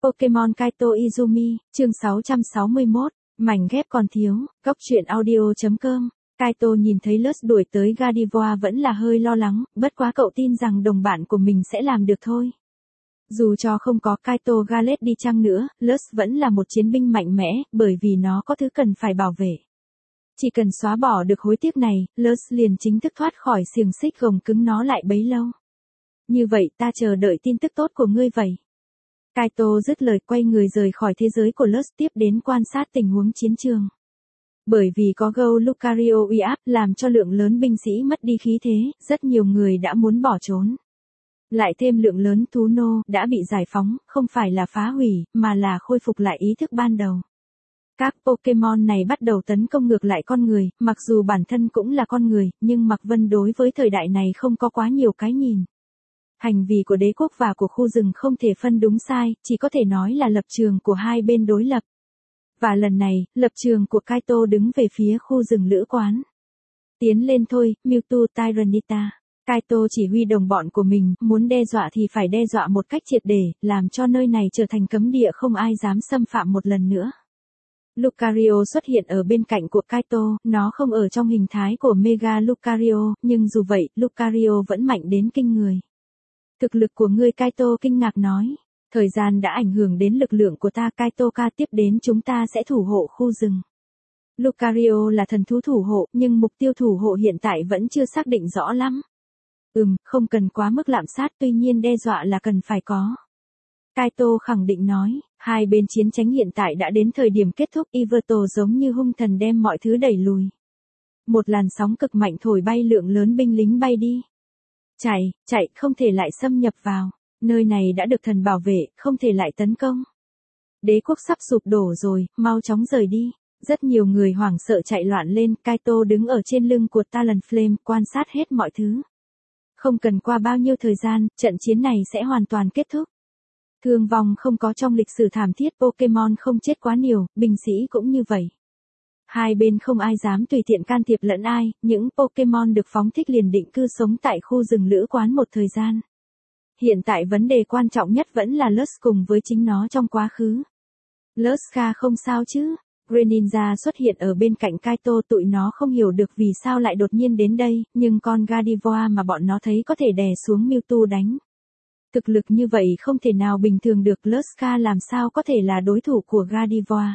Pokemon Kaito Izumi, chương 661, mảnh ghép còn thiếu, góc truyện audio.com. Kaito nhìn thấy Luz đuổi tới Gardevoir vẫn là hơi lo lắng, bất quá cậu tin rằng đồng bạn của mình sẽ làm được thôi. Dù cho không có Kaito Gallet đi chăng nữa, Luz vẫn là một chiến binh mạnh mẽ, bởi vì nó có thứ cần phải bảo vệ. Chỉ cần xóa bỏ được hối tiếc này, Luz liền chính thức thoát khỏi xiềng xích gồng cứng nó lại bấy lâu. Như vậy ta chờ đợi tin tức tốt của ngươi vậy. Kaito dứt lời quay người rời khỏi thế giới của Luz tiếp đến quan sát tình huống chiến trường. Bởi vì có Gâu Lucario uy áp làm cho lượng lớn binh sĩ mất đi khí thế, rất nhiều người đã muốn bỏ trốn. Lại thêm lượng lớn thú nô đã bị giải phóng, không phải là phá hủy, mà là khôi phục lại ý thức ban đầu. Các Pokemon này bắt đầu tấn công ngược lại con người, mặc dù bản thân cũng là con người, nhưng Mạc Vân đối với thời đại này không có quá nhiều cái nhìn. Hành vi của đế quốc và của khu rừng không thể phân đúng sai, chỉ có thể nói là lập trường của hai bên đối lập. Và lần này, lập trường của Kaito đứng về phía khu rừng lữ quán. Tiến lên thôi, Mewtwo Tyranitar. Kaito chỉ huy đồng bọn của mình, muốn đe dọa thì phải đe dọa một cách triệt để, làm cho nơi này trở thành cấm địa không ai dám xâm phạm một lần nữa. Lucario xuất hiện ở bên cạnh của Kaito, nó không ở trong hình thái của Mega Lucario, nhưng dù vậy, Lucario vẫn mạnh đến kinh người. Thực lực của ngươi Kaito kinh ngạc nói. Thời gian đã ảnh hưởng đến lực lượng của ta Kaito-ka, tiếp đến chúng ta sẽ thủ hộ khu rừng. Lucario là thần thú thủ hộ, nhưng mục tiêu thủ hộ hiện tại vẫn chưa xác định rõ lắm. Không cần quá mức lạm sát, tuy nhiên đe dọa là cần phải có. Kaito khẳng định nói, hai bên chiến tranh hiện tại đã đến thời điểm kết thúc, Yveltal giống như hung thần đem mọi thứ đẩy lùi. Một làn sóng cực mạnh thổi bay lượng lớn binh lính bay đi. Chạy, không thể lại xâm nhập vào. Nơi này đã được thần bảo vệ, không thể lại tấn công. Đế quốc sắp sụp đổ rồi, mau chóng rời đi. Rất nhiều người hoảng sợ chạy loạn lên, Kaito đứng ở trên lưng của Talonflame, quan sát hết mọi thứ. Không cần qua bao nhiêu thời gian, trận chiến này sẽ hoàn toàn kết thúc. Thương vong không có trong lịch sử thảm thiết, Pokemon không chết quá nhiều, binh sĩ cũng như vậy. Hai bên không ai dám tùy tiện can thiệp lẫn ai, những Pokemon được phóng thích liền định cư sống tại khu rừng lữ quán một thời gian. Hiện tại vấn đề quan trọng nhất vẫn là Luz cùng với chính nó trong quá khứ. Luzca không sao chứ? Greninja xuất hiện ở bên cạnh Kaito, tụi nó không hiểu được vì sao lại đột nhiên đến đây, nhưng con Gardevoir mà bọn nó thấy có thể đè xuống Mewtwo đánh. Thực lực như vậy không thể nào bình thường được, Luzca làm sao có thể là đối thủ của Gardevoir.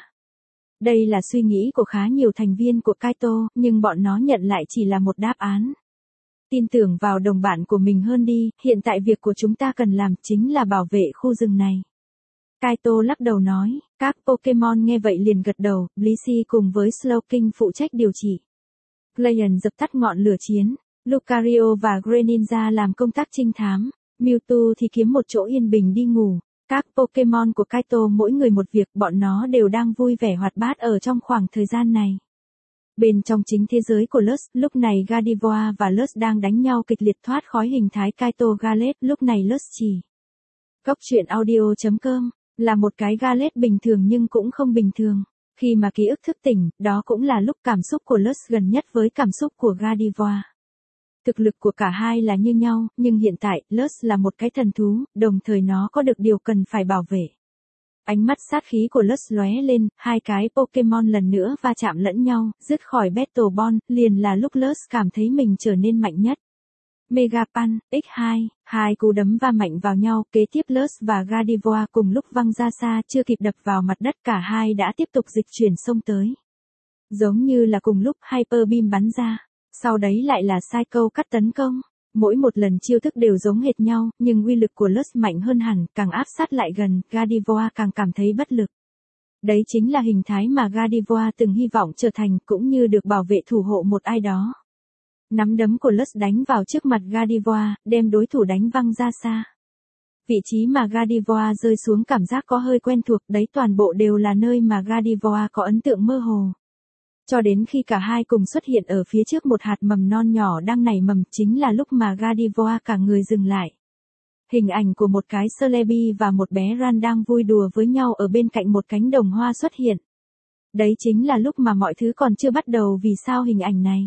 Đây là suy nghĩ của khá nhiều thành viên của Kaito, nhưng bọn nó nhận lại chỉ là một đáp án. Tin tưởng vào đồng bạn của mình hơn đi, hiện tại việc của chúng ta cần làm chính là bảo vệ khu rừng này. Kaito lắc đầu nói, các Pokemon nghe vậy liền gật đầu, Blissey cùng với Slowking phụ trách điều trị. Glacian dập tắt ngọn lửa chiến, Lucario và Greninja làm công tác trinh thám, Mewtwo thì kiếm một chỗ yên bình đi ngủ. Các Pokemon của Kaito mỗi người một việc, bọn nó đều đang vui vẻ hoạt bát ở trong khoảng thời gian này. Bên trong chính thế giới của Luz, lúc này Gardevoir và Luz đang đánh nhau kịch liệt thoát khỏi hình thái Kaito Gallet, lúc này Luz chỉ. Góc truyện audio.com, là một cái Gallet bình thường nhưng cũng không bình thường. Khi mà ký ức thức tỉnh, đó cũng là lúc cảm xúc của Luz gần nhất với cảm xúc của Gardevoir. Thực lực của cả hai là như nhau, nhưng hiện tại, Luz là một cái thần thú, đồng thời nó có được điều cần phải bảo vệ. Ánh mắt sát khí của Luz lóe lên, hai cái Pokemon lần nữa va chạm lẫn nhau, dứt khỏi Battle Ball, liền là lúc Luz cảm thấy mình trở nên mạnh nhất. Mega Punch, X2, hai cú đấm va mạnh vào nhau, kế tiếp Luz và Gardevoir cùng lúc văng ra xa, chưa kịp đập vào mặt đất cả hai đã tiếp tục dịch chuyển xông tới. Giống như là cùng lúc Hyper Beam bắn ra, sau đấy lại là Psycho cắt tấn công. Mỗi một lần chiêu thức đều giống hệt nhau, nhưng uy lực của Luz mạnh hơn hẳn, càng áp sát lại gần, Gardevoir càng cảm thấy bất lực. Đấy chính là hình thái mà Gardevoir từng hy vọng trở thành, cũng như được bảo vệ thủ hộ một ai đó. Nắm đấm của Luz đánh vào trước mặt Gardevoir, đem đối thủ đánh văng ra xa. Vị trí mà Gardevoir rơi xuống cảm giác có hơi quen thuộc, đấy toàn bộ đều là nơi mà Gardevoir có ấn tượng mơ hồ. Cho đến khi cả hai cùng xuất hiện ở phía trước một hạt mầm non nhỏ đang nảy mầm, chính là lúc mà Gardevoir cả người dừng lại. Hình ảnh của một cái Celebi và một bé Ran đang vui đùa với nhau ở bên cạnh một cánh đồng hoa xuất hiện. Đấy chính là lúc mà mọi thứ còn chưa bắt đầu, vì sao hình ảnh này.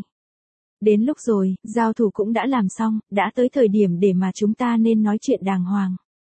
Đến lúc rồi, giao thủ cũng đã làm xong, đã tới thời điểm để mà chúng ta nên nói chuyện đàng hoàng.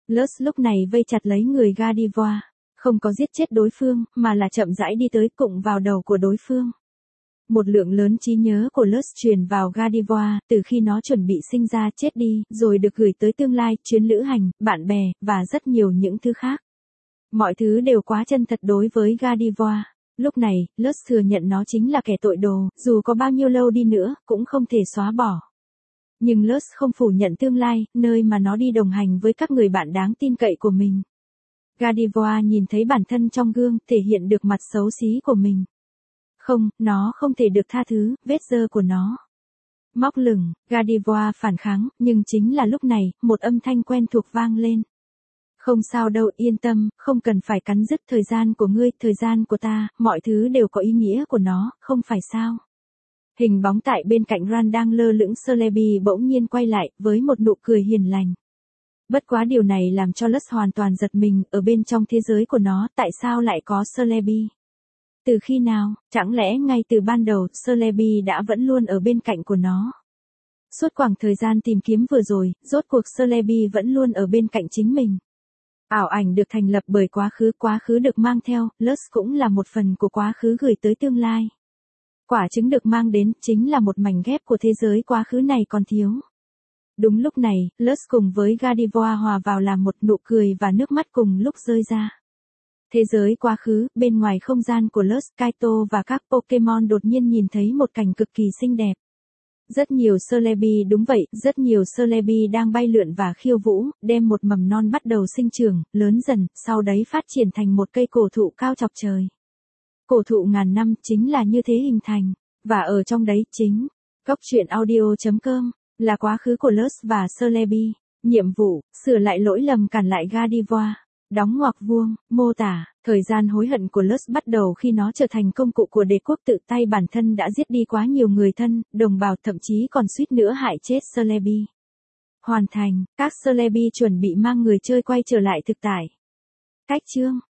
Lutz lúc này vây chặt lấy người Gardevoir. Không có giết chết đối phương, mà là chậm rãi đi tới cụng vào đầu của đối phương. Một lượng lớn trí nhớ của Lutz truyền vào Gardevoir, từ khi nó chuẩn bị sinh ra chết đi, rồi được gửi tới tương lai, chuyến lữ hành, bạn bè, và rất nhiều những thứ khác. Mọi thứ đều quá chân thật đối với Gardevoir. Lúc này, Lutz thừa nhận nó chính là kẻ tội đồ, dù có bao nhiêu lâu đi nữa, cũng không thể xóa bỏ. Nhưng Lutz không phủ nhận tương lai, nơi mà nó đi đồng hành với các người bạn đáng tin cậy của mình. Gardevoir nhìn thấy bản thân trong gương, thể hiện được mặt xấu xí của mình. Không, nó không thể được tha thứ, vết dơ của nó. Móc lửng, Gardevoir phản kháng, nhưng chính là lúc này, một âm thanh quen thuộc vang lên. Không sao đâu, yên tâm, không cần phải cắn rứt thời gian của ngươi, thời gian của ta, mọi thứ đều có ý nghĩa của nó, không phải sao. Hình bóng tại bên cạnh Ran đang lơ lửng Celebi bỗng nhiên quay lại, với một nụ cười hiền lành. Bất quá điều này làm cho Lutz hoàn toàn giật mình, ở bên trong thế giới của nó, tại sao lại có Celebi? Từ khi nào, chẳng lẽ ngay từ ban đầu, Celebi đã vẫn luôn ở bên cạnh của nó? Suốt khoảng thời gian tìm kiếm vừa rồi, rốt cuộc Celebi vẫn luôn ở bên cạnh chính mình. Ảo ảnh được thành lập bởi quá khứ được mang theo, Lutz cũng là một phần của quá khứ gửi tới tương lai. Quả trứng được mang đến, chính là một mảnh ghép của thế giới quá khứ này còn thiếu. Đúng lúc này, Lutz cùng với Gardevoir hòa vào làm một nụ cười và nước mắt cùng lúc rơi ra. Thế giới quá khứ, bên ngoài không gian của Lutz, Kaito và các Pokemon đột nhiên nhìn thấy một cảnh cực kỳ xinh đẹp. Rất nhiều Celebi, đúng vậy, rất nhiều Celebi đang bay lượn và khiêu vũ, đem một mầm non bắt đầu sinh trưởng, lớn dần, sau đấy phát triển thành một cây cổ thụ cao chọc trời. Cổ thụ ngàn năm chính là như thế hình thành, và ở trong đấy chính, góc truyện audio.com, là quá khứ của Lutz và Celebi. Nhiệm vụ, sửa lại lỗi lầm cản lại Gardevoir. Đóng ngoặc vuông, mô tả, thời gian hối hận của Lutz bắt đầu khi nó trở thành công cụ của đế quốc tự tay bản thân đã giết đi quá nhiều người thân, đồng bào thậm chí còn suýt nữa hại chết Celebi. Hoàn thành, các Celebi chuẩn bị mang người chơi quay trở lại thực tại. Cách chương